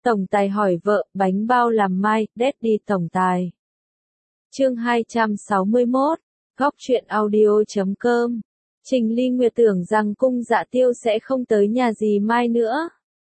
Tổng tài hỏi vợ, bánh bao làm mai, Daddy tổng tài. Chương 261, Góc truyện audio.com. Trình Ly Nguyệt tưởng rằng Cung Dạ Tiêu sẽ không tới nhà dì Mai nữa.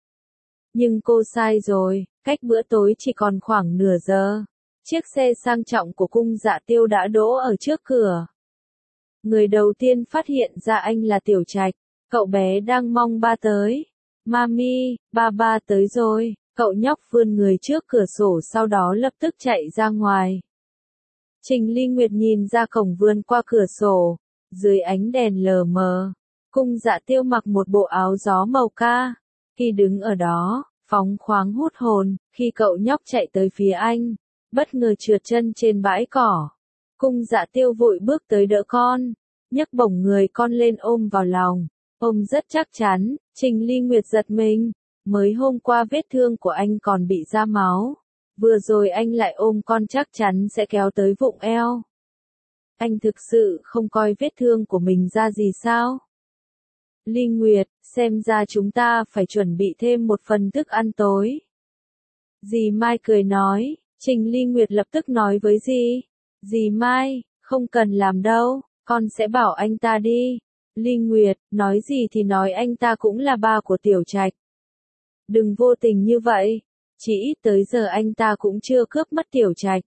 Nhưng cô sai rồi, cách bữa tối chỉ còn khoảng nửa giờ. Chiếc xe sang trọng của Cung Dạ Tiêu đã đỗ ở trước cửa. Người đầu tiên phát hiện ra anh là Tiểu Trạch, cậu bé đang mong ba tới. Mami, ba tới rồi, cậu nhóc vươn người trước cửa sổ sau đó lập tức chạy ra ngoài. Trình Ly Nguyệt nhìn ra cổng vươn qua cửa sổ, dưới ánh đèn lờ mờ, Cung Dạ Tiêu mặc một bộ áo gió màu ca. Khi đứng ở đó, phóng khoáng hút hồn, khi cậu nhóc chạy tới phía anh, bất ngờ trượt chân trên bãi cỏ. Cung Dạ Tiêu vội bước tới đỡ con, nhấc bổng người con lên ôm vào lòng, ôm rất chắc chắn. Trình Ly Nguyệt giật mình, mới hôm qua vết thương của anh còn bị ra máu, vừa rồi anh lại ôm con chắc chắn sẽ kéo tới vụng eo. Anh thực sự không coi vết thương của mình ra gì sao? Ly Nguyệt, xem ra chúng ta phải chuẩn bị thêm một phần thức ăn tối. Dì Mai cười nói. Trình Ly Nguyệt lập tức nói với dì Mai, không cần làm đâu, con sẽ bảo anh ta đi. Ly Nguyệt, nói gì thì nói anh ta cũng là ba của Tiểu Trạch. Đừng vô tình như vậy, chỉ ít tới giờ anh ta cũng chưa cướp mất Tiểu Trạch.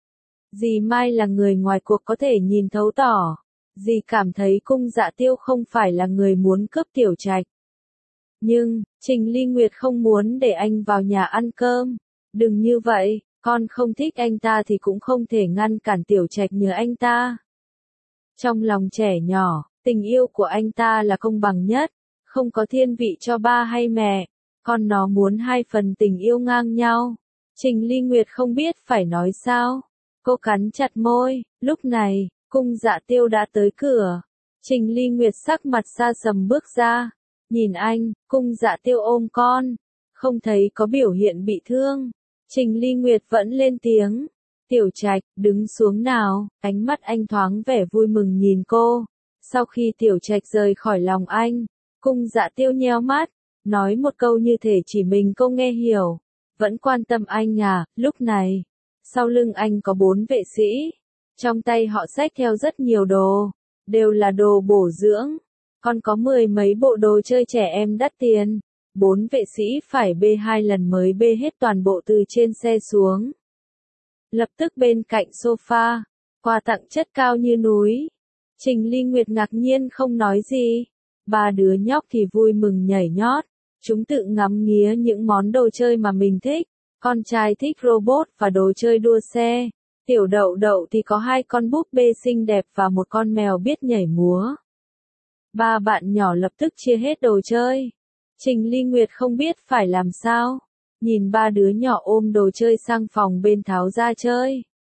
Dì Mai là người ngoài cuộc có thể nhìn thấu tỏ. Dì cảm thấy Cung Dạ Tiêu không phải là người muốn cướp Tiểu Trạch. Nhưng, Trình Ly Nguyệt không muốn để anh vào nhà ăn cơm. Đừng như vậy, con không thích anh ta thì cũng không thể ngăn cản Tiểu Trạch nhớ anh ta. Trong lòng trẻ nhỏ, tình yêu của anh ta là công bằng nhất, không có thiên vị cho ba hay mẹ, con nó muốn hai phần tình yêu ngang nhau. Trình Ly Nguyệt không biết phải nói sao. Cô cắn chặt môi, lúc này, Cung Dạ Tiêu đã tới cửa. Trình Ly Nguyệt sắc mặt xa sầm bước ra, nhìn anh. Cung Dạ Tiêu ôm con, không thấy có biểu hiện bị thương. Trình Ly Nguyệt vẫn lên tiếng, Tiểu Trạch, đứng xuống nào. Ánh mắt anh thoáng vẻ vui mừng nhìn cô. Sau khi Tiểu Trạch rời khỏi lòng anh, Cung Dạ Tiêu nheo mắt, nói một câu như thể chỉ mình cô nghe hiểu. Vẫn quan tâm anh à? Lúc này, sau lưng anh có 4 vệ sĩ. Trong tay họ xách theo rất nhiều đồ, đều là đồ bổ dưỡng. Còn có 10 mấy bộ đồ chơi trẻ em đắt tiền. 4 vệ sĩ phải bê 2 lần mới bê hết toàn bộ từ trên xe xuống. Lập tức bên cạnh sofa, quà tặng chất cao như núi. Trình Ly Nguyệt ngạc nhiên không nói gì. Ba đứa nhóc thì vui mừng nhảy nhót. Chúng tự ngắm nghía những món đồ chơi mà mình thích. Con trai thích robot và đồ chơi đua xe. Tiểu Đậu Đậu thì có 2 con búp bê xinh đẹp và một con mèo biết nhảy múa. Ba bạn nhỏ lập tức chia hết đồ chơi. Trình Ly Nguyệt không biết phải làm sao. Nhìn ba đứa nhỏ ôm đồ chơi sang phòng bên tháo ra chơi.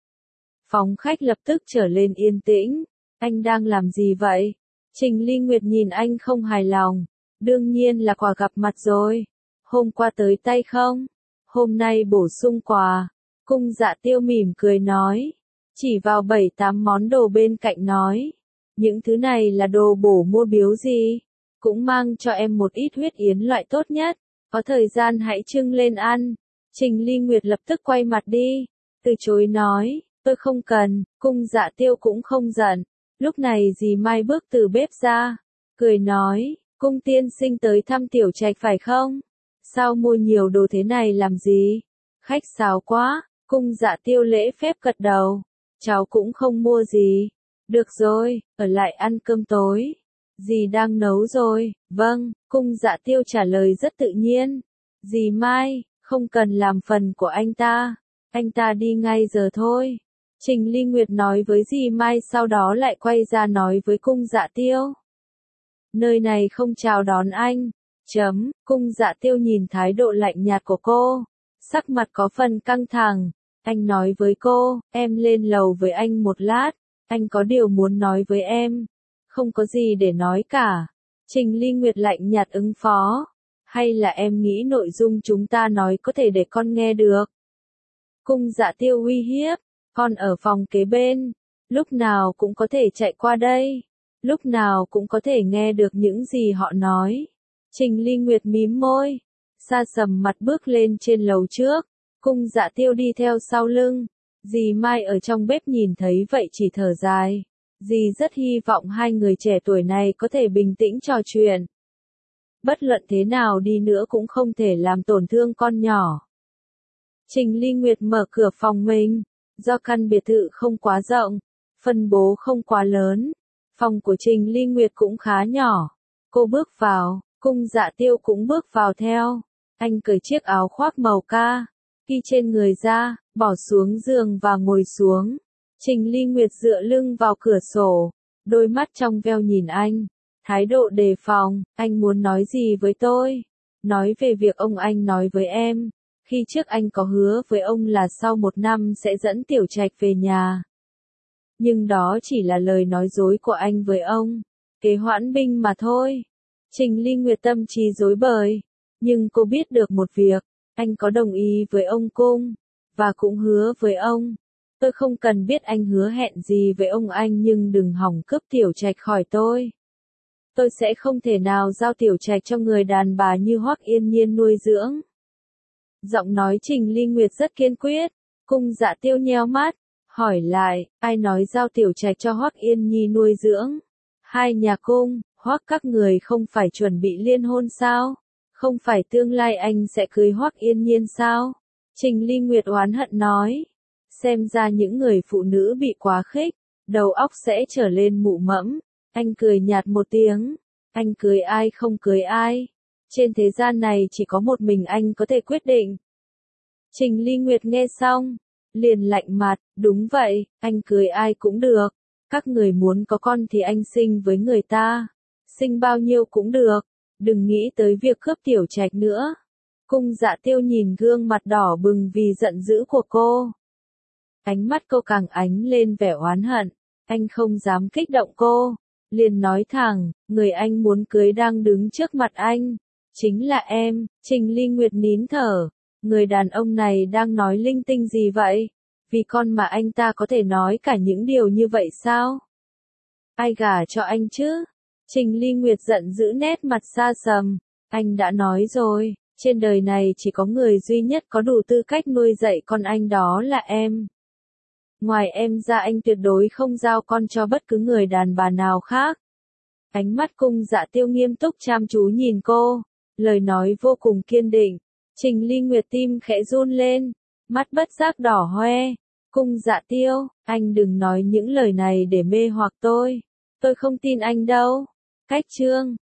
Phòng khách lập tức trở lên yên tĩnh. Anh đang làm gì vậy? Trình Ly Nguyệt nhìn anh không hài lòng. Đương nhiên là quà gặp mặt rồi. Hôm qua tới tay không? Hôm nay bổ sung quà. Cung Dạ Tiêu mỉm cười nói. Chỉ vào 7-8 món đồ bên cạnh nói. Những thứ này là đồ bổ mua biếu gì? Cũng mang cho em một ít huyết yến loại tốt nhất. Có thời gian hãy trưng lên ăn. Trình Ly Nguyệt lập tức quay mặt đi. Từ chối nói. Tôi không cần. Cung Dạ Tiêu cũng không giận. Lúc này dì Mai bước từ bếp ra. Cười nói. Cung tiên sinh tới thăm Tiểu Trạch phải không? Sao mua nhiều đồ thế này làm gì? Khách sáo quá. Cung Dạ Tiêu lễ phép gật đầu. Cháu cũng không mua gì. Được rồi, ở lại ăn cơm tối. Dì đang nấu rồi. Vâng, Cung Dạ Tiêu trả lời rất tự nhiên. Dì Mai, không cần làm phần của anh ta đi ngay giờ thôi. Trình Ly Nguyệt nói với dì Mai sau đó lại quay ra nói với Cung Dạ Tiêu. Nơi này không chào đón anh. Cung Dạ Tiêu nhìn thái độ lạnh nhạt của cô. Sắc mặt có phần căng thẳng. Anh nói với cô, em lên lầu với anh một lát. Anh có điều muốn nói với em. Không có gì để nói cả. Trình Ly Nguyệt lạnh nhạt ứng phó. Hay là em nghĩ nội dung chúng ta nói có thể để con nghe được? Cung Dạ Tiêu uy hiếp. Con ở phòng kế bên. Lúc nào cũng có thể chạy qua đây. Lúc nào cũng có thể nghe được những gì họ nói. Trình Ly Nguyệt mím môi. Sa sầm mặt bước lên trên lầu trước, Cung Dạ Tiêu đi theo sau lưng. Dì Mai ở trong bếp nhìn thấy vậy chỉ thở dài. Dì rất hy vọng hai người trẻ tuổi này có thể bình tĩnh trò chuyện. Bất luận thế nào đi nữa cũng không thể làm tổn thương con nhỏ. Trình Ly Nguyệt mở cửa phòng mình. Do căn biệt thự không quá rộng, phân bố không quá lớn, phòng của Trình Ly Nguyệt cũng khá nhỏ. Cô bước vào, Cung Dạ Tiêu cũng bước vào theo. Anh cởi chiếc áo khoác màu ki trên người ra, bỏ xuống giường và ngồi xuống. Trình Ly Nguyệt dựa lưng vào cửa sổ, đôi mắt trong veo nhìn anh, thái độ đề phòng. Anh muốn nói gì với tôi? Nói về việc ông anh nói với em. Khi trước anh có hứa với ông là sau 1 năm sẽ dẫn Tiểu Trạch về nhà. Nhưng đó chỉ là lời nói dối của anh với ông. Kế hoãn binh mà thôi. Trình Ly Nguyệt tâm trí rối bời. Nhưng cô biết được một việc. Anh có đồng ý với ông Cung. Và cũng hứa với ông. Tôi không cần biết anh hứa hẹn gì với ông anh nhưng đừng hỏng cướp Tiểu Trạch khỏi tôi. Tôi sẽ không thể nào giao Tiểu Trạch cho người đàn bà như Hoắc Yên Nhiên nuôi dưỡng. Giọng nói Trình Ly Nguyệt rất kiên quyết. Cung Dạ Tiêu nheo mắt, hỏi lại, ai nói giao Tiểu Trạch cho Hoắc Yên Nhi nuôi dưỡng? Hai nhà Cung, Hoắc các người không phải chuẩn bị liên hôn sao? Không phải tương lai anh sẽ cưới Hoắc Yên Nhiên sao? Trình Ly Nguyệt oán hận nói. Xem ra những người phụ nữ bị quá khích, đầu óc sẽ trở lên mụ mẫm. Anh cười nhạt một tiếng. Anh cưới ai không cưới ai? Trên thế gian này chỉ có một mình anh có thể quyết định. Trình Ly Nguyệt nghe xong, liền lạnh mặt, đúng vậy, anh cưới ai cũng được. Các người muốn có con thì anh sinh với người ta. Sinh bao nhiêu cũng được. Đừng nghĩ tới việc cướp Tiểu Trạch nữa. Cung Dạ Tiêu nhìn gương mặt đỏ bừng vì giận dữ của cô. Ánh mắt cô càng ánh lên vẻ oán hận. Anh không dám kích động cô. Liền nói thẳng, người anh muốn cưới đang đứng trước mặt anh. Chính là em. Trình Ly Nguyệt nín thở. Người đàn ông này đang nói linh tinh gì vậy? Vì con mà anh ta có thể nói cả những điều như vậy sao? Ai gả cho anh chứ? Trình Ly Nguyệt giận dữ nét mặt xa sầm. Anh đã nói rồi, trên đời này chỉ có người duy nhất có đủ tư cách nuôi dạy con anh đó là em. Ngoài em ra anh tuyệt đối không giao con cho bất cứ người đàn bà nào khác. Ánh mắt Cung Dạ Tiêu nghiêm túc chăm chú nhìn cô, lời nói vô cùng kiên định. Trình Ly Nguyệt tim khẽ run lên, mắt bất giác đỏ hoe. Cung Dạ Tiêu, anh đừng nói những lời này để mê hoặc tôi. Tôi không tin anh đâu. Cách chương